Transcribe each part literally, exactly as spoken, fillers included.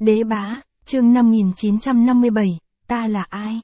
Đế bá, chương năm nghìn chín trăm năm mươi bảy, ta là ai?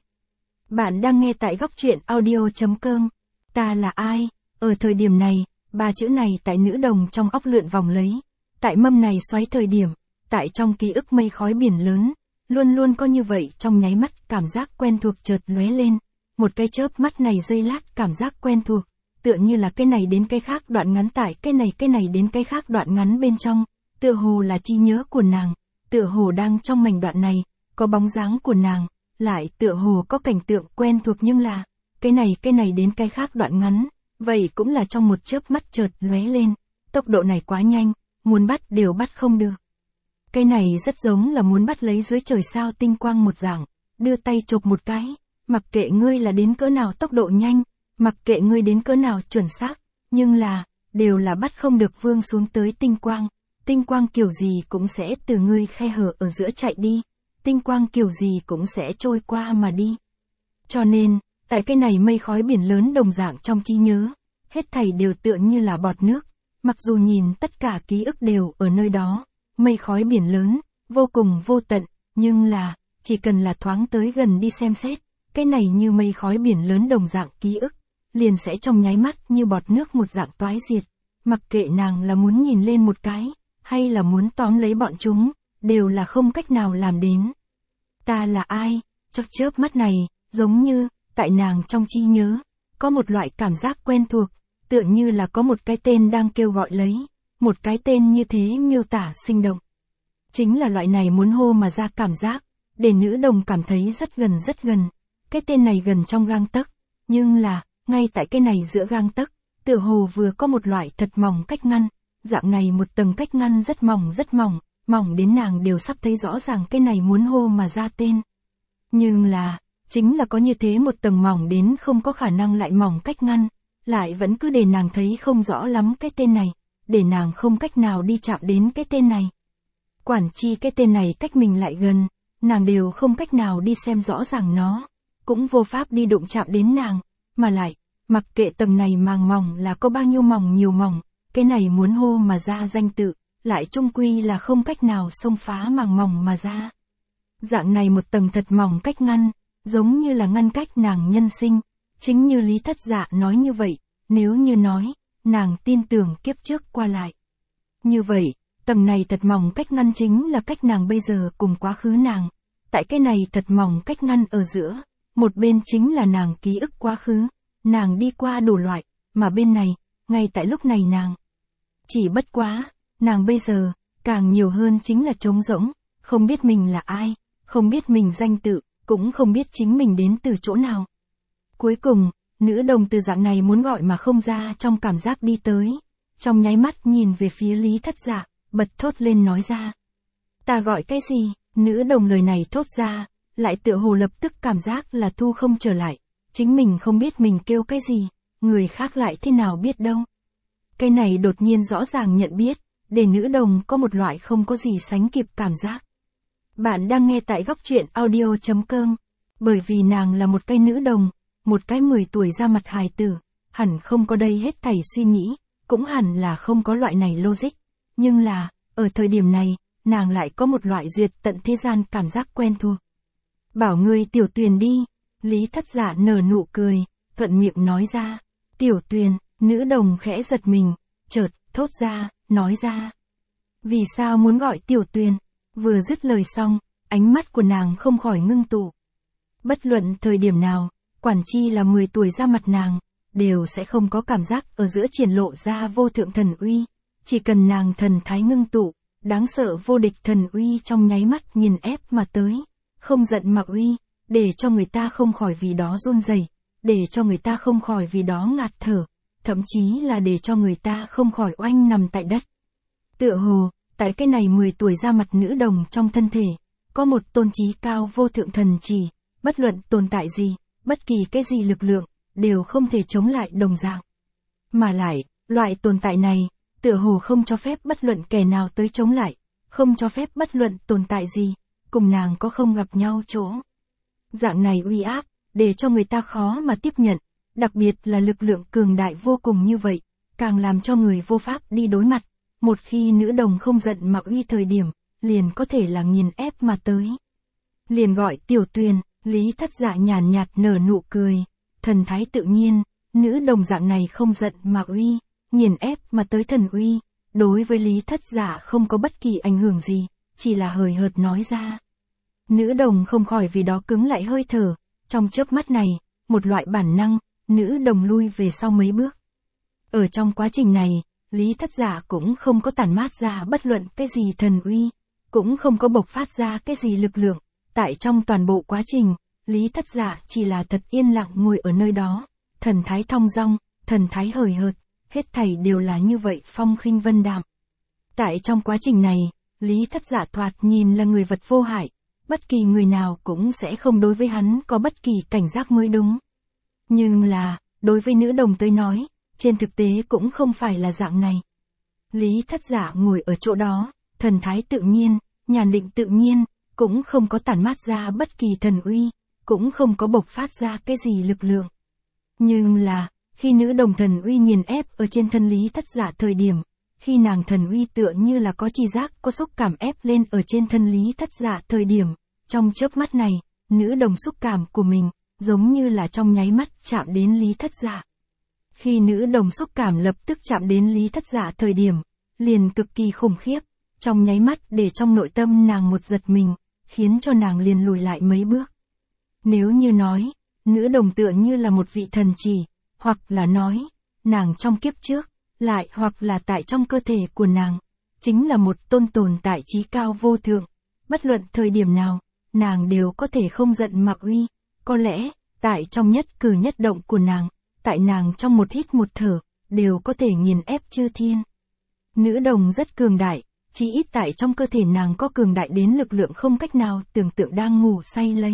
Bạn đang nghe tại góc truyện audio.com. Ta là ai? Ở thời điểm này, ba chữ này tại nữ đồng trong óc lượn vòng lấy. Tại mâm này xoáy thời điểm, tại trong ký ức mây khói biển lớn, luôn luôn có như vậy trong nháy mắt cảm giác quen thuộc chợt lóe lên. Một cái chớp mắt này giây lát cảm giác quen thuộc, tựa như là cái này đến cái khác đoạn ngắn tại cái này cái này đến cái khác đoạn ngắn bên trong, tựa hồ là trí nhớ của nàng, tựa hồ đang trong mảnh đoạn này, có bóng dáng của nàng, lại tựa hồ có cảnh tượng quen thuộc nhưng là, cái này cái này đến cái khác đoạn ngắn, vậy cũng là trong một chớp mắt chợt lóe lên, tốc độ này quá nhanh, muốn bắt đều bắt không được. Cái này rất giống là muốn bắt lấy dưới trời sao tinh quang một dạng, đưa tay chộp một cái, mặc kệ ngươi là đến cỡ nào tốc độ nhanh, mặc kệ ngươi đến cỡ nào chuẩn xác, nhưng là, đều là bắt không được vương xuống tới tinh quang. Tinh quang kiểu gì cũng sẽ từ ngươi khe hở ở giữa chạy đi, tinh quang kiểu gì cũng sẽ trôi qua mà đi. Cho nên, tại cái này mây khói biển lớn đồng dạng trong trí nhớ, hết thảy đều tựa như là bọt nước, mặc dù nhìn tất cả ký ức đều ở nơi đó, mây khói biển lớn, vô cùng vô tận, nhưng là, chỉ cần là thoáng tới gần đi xem xét, cái này như mây khói biển lớn đồng dạng ký ức, liền sẽ trong nháy mắt như bọt nước một dạng toái diệt, mặc kệ nàng là muốn nhìn lên một cái, hay là muốn tóm lấy bọn chúng, đều là không cách nào làm đến. Ta là ai? Trong chớp mắt này, giống như, tại nàng trong trí nhớ, có một loại cảm giác quen thuộc, tựa như là có một cái tên đang kêu gọi lấy, một cái tên như thế miêu tả sinh động. Chính là loại này muốn hô mà ra cảm giác, để nữ đồng cảm thấy rất gần rất gần, cái tên này gần trong gang tấc, nhưng là, ngay tại cái này giữa gang tấc, tựa hồ vừa có một loại thật mỏng cách ngăn. Dạng này một tầng cách ngăn rất mỏng rất mỏng, mỏng đến nàng đều sắp thấy rõ ràng cái này muốn hô mà ra tên. Nhưng là, chính là có như thế một tầng mỏng đến không có khả năng lại mỏng cách ngăn, lại vẫn cứ để nàng thấy không rõ lắm cái tên này, để nàng không cách nào đi chạm đến cái tên này. Quản chi cái tên này cách mình lại gần, nàng đều không cách nào đi xem rõ ràng nó, cũng vô pháp đi đụng chạm đến nàng, mà lại, mặc kệ tầng này màng mỏng là có bao nhiêu mỏng nhiều mỏng. Cái này muốn hô mà ra danh tự, lại trung quy là không cách nào xông phá màng mỏng mà ra. Dạng này một tầng thật mỏng cách ngăn, giống như là ngăn cách nàng nhân sinh, chính như Lý Thất Dạ nói như vậy, nếu như nói, nàng tin tưởng kiếp trước qua lại. Như vậy, tầng này thật mỏng cách ngăn chính là cách nàng bây giờ cùng quá khứ nàng, tại cái này thật mỏng cách ngăn ở giữa, một bên chính là nàng ký ức quá khứ, nàng đi qua đủ loại, mà bên này, ngay tại lúc này nàng. Chỉ bất quá, nàng bây giờ, càng nhiều hơn chính là trống rỗng, không biết mình là ai, không biết mình danh tự, cũng không biết chính mình đến từ chỗ nào. Cuối cùng, nữ đồng từ dạng này muốn gọi mà không ra trong cảm giác đi tới, trong nháy mắt nhìn về phía Lý Thất Dạ, bật thốt lên nói ra. Ta gọi cái gì? Nữ đồng lời này thốt ra, lại tựa hồ lập tức cảm giác là thu không trở lại, chính mình không biết mình kêu cái gì, người khác lại thế nào biết đâu. Cái này đột nhiên rõ ràng nhận biết, để nữ đồng có một loại không có gì sánh kịp cảm giác. Bạn đang nghe tại góc truyện audio.com, bởi vì nàng là một cái nữ đồng, một cái mười tuổi ra mặt hài tử, hẳn không có đây hết thảy suy nghĩ, cũng hẳn là không có loại này logic, nhưng là, ở thời điểm này, nàng lại có một loại duyệt tận thế gian cảm giác quen thuộc. Bảo ngươi Tiểu Tuyền đi, Lý Thất Dạ nở nụ cười, thuận miệng nói ra, Tiểu Tuyền. Nữ đồng khẽ giật mình, chợt, thốt ra, nói ra. Vì sao muốn gọi Tiểu Tuyền? Vừa dứt lời xong, ánh mắt của nàng không khỏi ngưng tụ. Bất luận thời điểm nào, quản chi là mười tuổi ra mặt nàng, đều sẽ không có cảm giác ở giữa triển lộ ra vô thượng thần uy. Chỉ cần nàng thần thái ngưng tụ, đáng sợ vô địch thần uy trong nháy mắt nhìn ép mà tới, không giận mà uy, để cho người ta không khỏi vì đó run rẩy, để cho người ta không khỏi vì đó ngạt thở. Thậm chí là để cho người ta không khỏi oanh nằm tại đất. Tựa hồ, tại cái này mười tuổi ra mặt nữ đồng trong thân thể, có một tôn trí cao vô thượng thần chỉ, bất luận tồn tại gì, bất kỳ cái gì lực lượng, đều không thể chống lại đồng dạng. Mà lại, loại tồn tại này, tựa hồ không cho phép bất luận kẻ nào tới chống lại, không cho phép bất luận tồn tại gì, cùng nàng có không gặp nhau chỗ. Dạng này uy áp, để cho người ta khó mà tiếp nhận. Đặc biệt là lực lượng cường đại vô cùng như vậy, càng làm cho người vô pháp đi đối mặt. Một khi nữ đồng không giận mà uy thời điểm, liền có thể là nghiền ép mà tới. Liền gọi Tiểu Tuyền, Lý Thất Dạ nhàn nhạt nở nụ cười, thần thái tự nhiên, nữ đồng dạng này không giận mà uy, nghiền ép mà tới thần uy, đối với Lý Thất Dạ không có bất kỳ ảnh hưởng gì, chỉ là hời hợt nói ra. Nữ đồng không khỏi vì đó cứng lại hơi thở, trong chớp mắt này, một loại bản năng, nữ đồng lui về sau mấy bước. Ở trong quá trình này, Lý Thất Dạ cũng không có tản mát ra bất luận cái gì thần uy, cũng không có bộc phát ra cái gì lực lượng, tại trong toàn bộ quá trình, Lý Thất Dạ chỉ là thật yên lặng ngồi ở nơi đó, thần thái thong dong, thần thái hời hợt, hết thảy đều là như vậy phong khinh vân đạm. Tại trong quá trình này, Lý Thất Dạ thoạt nhìn là người vật vô hại, bất kỳ người nào cũng sẽ không đối với hắn có bất kỳ cảnh giác mới đúng. Nhưng là, đối với nữ đồng tới nói, trên thực tế cũng không phải là dạng này. Lý Thất Dạ ngồi ở chỗ đó, thần thái tự nhiên, nhàn định tự nhiên, cũng không có tản mát ra bất kỳ thần uy, cũng không có bộc phát ra cái gì lực lượng. Nhưng là, khi nữ đồng thần uy nghiền ép ở trên thân Lý Thất Dạ thời điểm, khi nàng thần uy tựa như là có chi giác có xúc cảm ép lên ở trên thân Lý Thất Dạ thời điểm, trong chớp mắt này, nữ đồng xúc cảm của mình, giống như là trong nháy mắt chạm đến Lý Thất Dạ. Khi nữ đồng xúc cảm lập tức chạm đến Lý Thất Dạ thời điểm, liền cực kỳ khủng khiếp, trong nháy mắt để trong nội tâm nàng một giật mình, khiến cho nàng liền lùi lại mấy bước. Nếu như nói, nữ đồng tựa như là một vị thần chỉ, hoặc là nói, nàng trong kiếp trước, lại hoặc là tại trong cơ thể của nàng, chính là một tôn tồn tại trí cao vô thượng, bất luận thời điểm nào, nàng đều có thể không giận mà uy, có lẽ, tại trong nhất cử nhất động của nàng, tại nàng trong một hít một thở, đều có thể nghiền ép chư thiên. Nữ đồng rất cường đại, chỉ ít tại trong cơ thể nàng có cường đại đến lực lượng không cách nào tưởng tượng đang ngủ say lấy.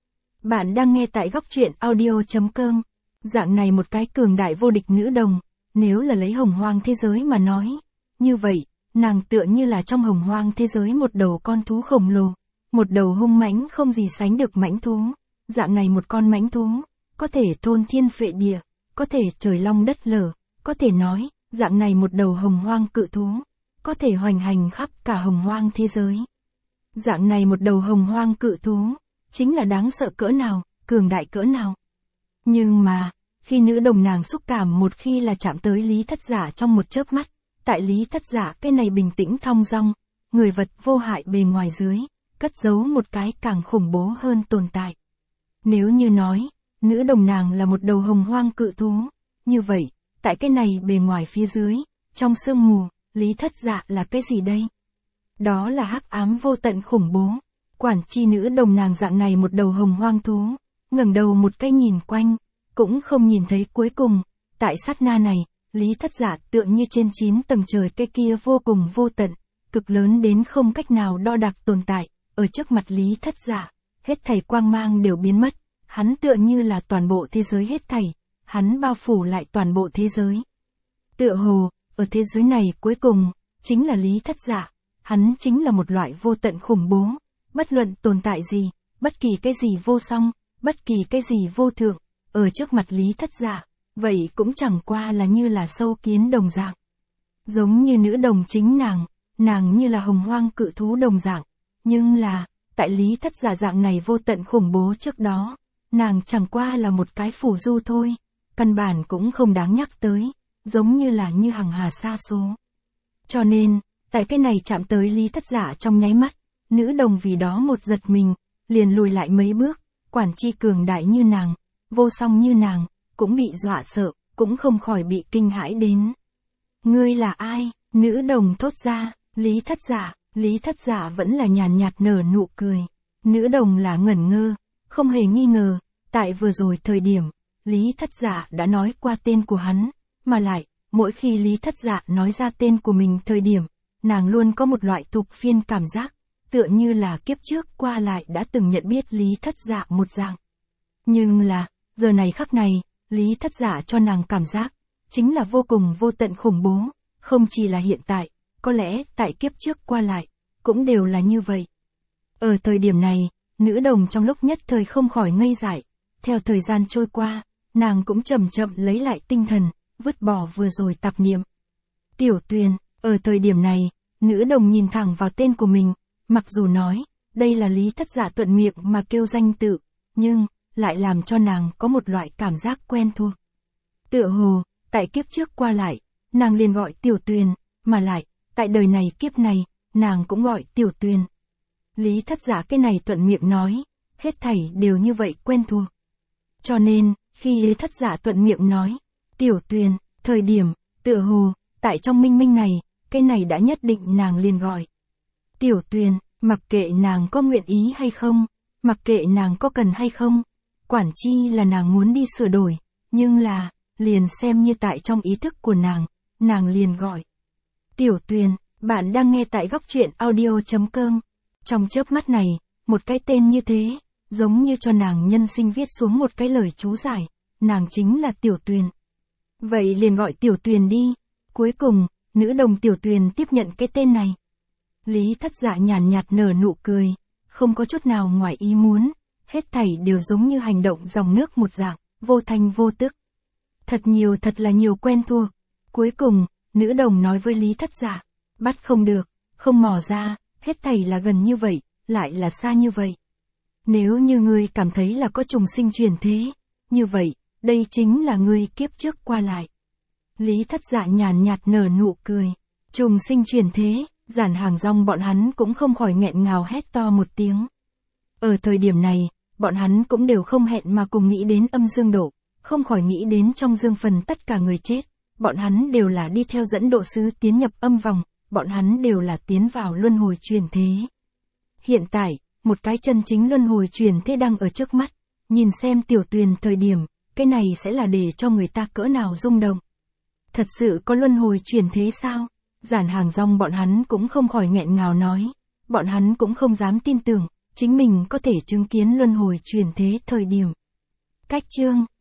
Bạn đang nghe tại góc truyện audio chấm com. Dạng này một cái cường đại vô địch nữ đồng, nếu là lấy hồng hoang thế giới mà nói, như vậy, nàng tựa như là trong hồng hoang thế giới một đầu con thú khổng lồ, một đầu hung mãnh không gì sánh được mãnh thú. Dạng này một con mãnh thú, có thể thôn thiên phệ địa, có thể trời long đất lở, có thể nói, dạng này một đầu hồng hoang cự thú, có thể hoành hành khắp cả hồng hoang thế giới. Dạng này một đầu hồng hoang cự thú, chính là đáng sợ cỡ nào, cường đại cỡ nào. Nhưng mà, khi nữ đồng nàng xúc cảm một khi là chạm tới Lý Thất Dạ trong một chớp mắt, tại Lý Thất Dạ cái này bình tĩnh thong dong, người vật vô hại bề ngoài dưới, cất giấu một cái càng khủng bố hơn tồn tại. Nếu như nói, nữ đồng nàng là một đầu hồng hoang cự thú, như vậy, tại cái này bề ngoài phía dưới, trong sương mù, Lý Thất Dạ là cái gì đây? Đó là hắc ám vô tận khủng bố. Quản chi nữ đồng nàng dạng này một đầu hồng hoang thú, ngẩng đầu một cái nhìn quanh, cũng không nhìn thấy cuối cùng. Tại sát na này, Lý Thất Dạ tựa như trên chín tầng trời cái kia vô cùng vô tận, cực lớn đến không cách nào đo đạc tồn tại, ở trước mặt Lý Thất Dạ, hết thảy quang mang đều biến mất, hắn tựa như là toàn bộ thế giới hết thảy, hắn bao phủ lại toàn bộ thế giới. Tựa hồ, ở thế giới này cuối cùng, chính là Lý Thất Dạ, hắn chính là một loại vô tận khủng bố, bất luận tồn tại gì, bất kỳ cái gì vô song, bất kỳ cái gì vô thượng, ở trước mặt Lý Thất Dạ, vậy cũng chẳng qua là như là sâu kiến đồng dạng. Giống như nữ đồng chính nàng, nàng như là hồng hoang cự thú đồng dạng, nhưng là, tại Lý Thất Dạ dạng này vô tận khủng bố trước đó, nàng chẳng qua là một cái phù du thôi, căn bản cũng không đáng nhắc tới, giống như là như hằng hà sa số. Cho nên, tại cái này chạm tới Lý Thất Dạ trong nháy mắt, nữ đồng vì đó một giật mình, liền lùi lại mấy bước, quản chi cường đại như nàng, vô song như nàng, cũng bị dọa sợ, cũng không khỏi bị kinh hãi đến. Ngươi là ai? Nữ đồng thốt ra, Lý Thất Dạ, Lý Thất Dạ vẫn là nhàn nhạt nở nụ cười. Nữ đồng là ngẩn ngơ, không hề nghi ngờ, tại vừa rồi thời điểm, Lý Thất Dạ đã nói qua tên của hắn, mà lại, mỗi khi Lý Thất Dạ nói ra tên của mình thời điểm, nàng luôn có một loại thục phiên cảm giác, tựa như là kiếp trước qua lại đã từng nhận biết Lý Thất Dạ một dạng. Nhưng là, giờ này khắc này, Lý Thất Dạ cho nàng cảm giác, chính là vô cùng vô tận khủng bố, không chỉ là hiện tại, có lẽ tại kiếp trước qua lại, cũng đều là như vậy. Ở thời điểm này, nữ đồng trong lúc nhất thời không khỏi ngây dại, theo thời gian trôi qua, nàng cũng chậm chậm lấy lại tinh thần, vứt bỏ vừa rồi tạp niệm. Tiểu Tuyền, ở thời điểm này, nữ đồng nhìn thẳng vào tên của mình, Mặc dù nói, đây là Lý Thất Dạ thuận miệng mà kêu danh tự, nhưng, lại làm cho nàng có một loại cảm giác quen thuộc. Tựa hồ, tại kiếp trước qua lại, nàng liền gọi Tiểu Tuyền, mà lại, tại đời này kiếp này, nàng cũng gọi Tiểu Tuyền. Lý Thất Dạ cái này thuận miệng nói, hết thảy đều như vậy quen thuộc. Cho nên, khi Lý Thất Dạ thuận miệng nói, Tiểu Tuyền, thời điểm, tựa hồ, tại trong minh minh này, cái này đã nhất định nàng liền gọi. Tiểu Tuyền, mặc kệ nàng có nguyện ý hay không, mặc kệ nàng có cần hay không, quản chi là nàng muốn đi sửa đổi, nhưng là, liền xem như tại trong ý thức của nàng, nàng liền gọi. Tiểu Tuyền, bạn đang nghe tại góc truyện audio chấm com. Trong chớp mắt này, một cái tên như thế, giống như cho nàng nhân sinh viết xuống một cái lời chú giải, nàng chính là Tiểu Tuyền. Vậy liền gọi Tiểu Tuyền đi. Cuối cùng, nữ đồng Tiểu Tuyền tiếp nhận cái tên này. Lý Thất Dạ nhàn nhạt nở nụ cười, không có chút nào ngoài ý muốn, hết thảy đều giống như hành động dòng nước một dạng, vô thanh vô tức. Thật nhiều thật là nhiều quen thuộc. Cuối cùng, nữ đồng nói với Lý Thất Dạ, bắt không được, không mò ra, hết thảy là gần như vậy, lại là xa như vậy. Nếu như ngươi cảm thấy là có trùng sinh chuyển thế, như vậy, đây chính là ngươi kiếp trước qua lại. Lý Thất Dạ nhàn nhạt nở nụ cười, trùng sinh chuyển thế, Giản Hàng Rong bọn hắn cũng không khỏi nghẹn ngào hét to một tiếng. Ở thời điểm này, bọn hắn cũng đều không hẹn mà cùng nghĩ đến âm dương độ, không khỏi nghĩ đến trong dương phần tất cả người chết, bọn hắn đều là đi theo dẫn độ sứ tiến nhập âm vòng, bọn hắn đều là tiến vào luân hồi chuyển thế. Hiện tại, một cái chân chính luân hồi chuyển thế đang ở trước mắt, nhìn xem Tiểu Tuyền thời điểm, cái này sẽ là để cho người ta cỡ nào rung động. Thật sự có luân hồi chuyển thế sao? Giản Hàng Rong bọn hắn cũng không khỏi nghẹn ngào nói, bọn hắn cũng không dám tin tưởng, chính mình có thể chứng kiến luân hồi chuyển thế thời điểm. Cách chương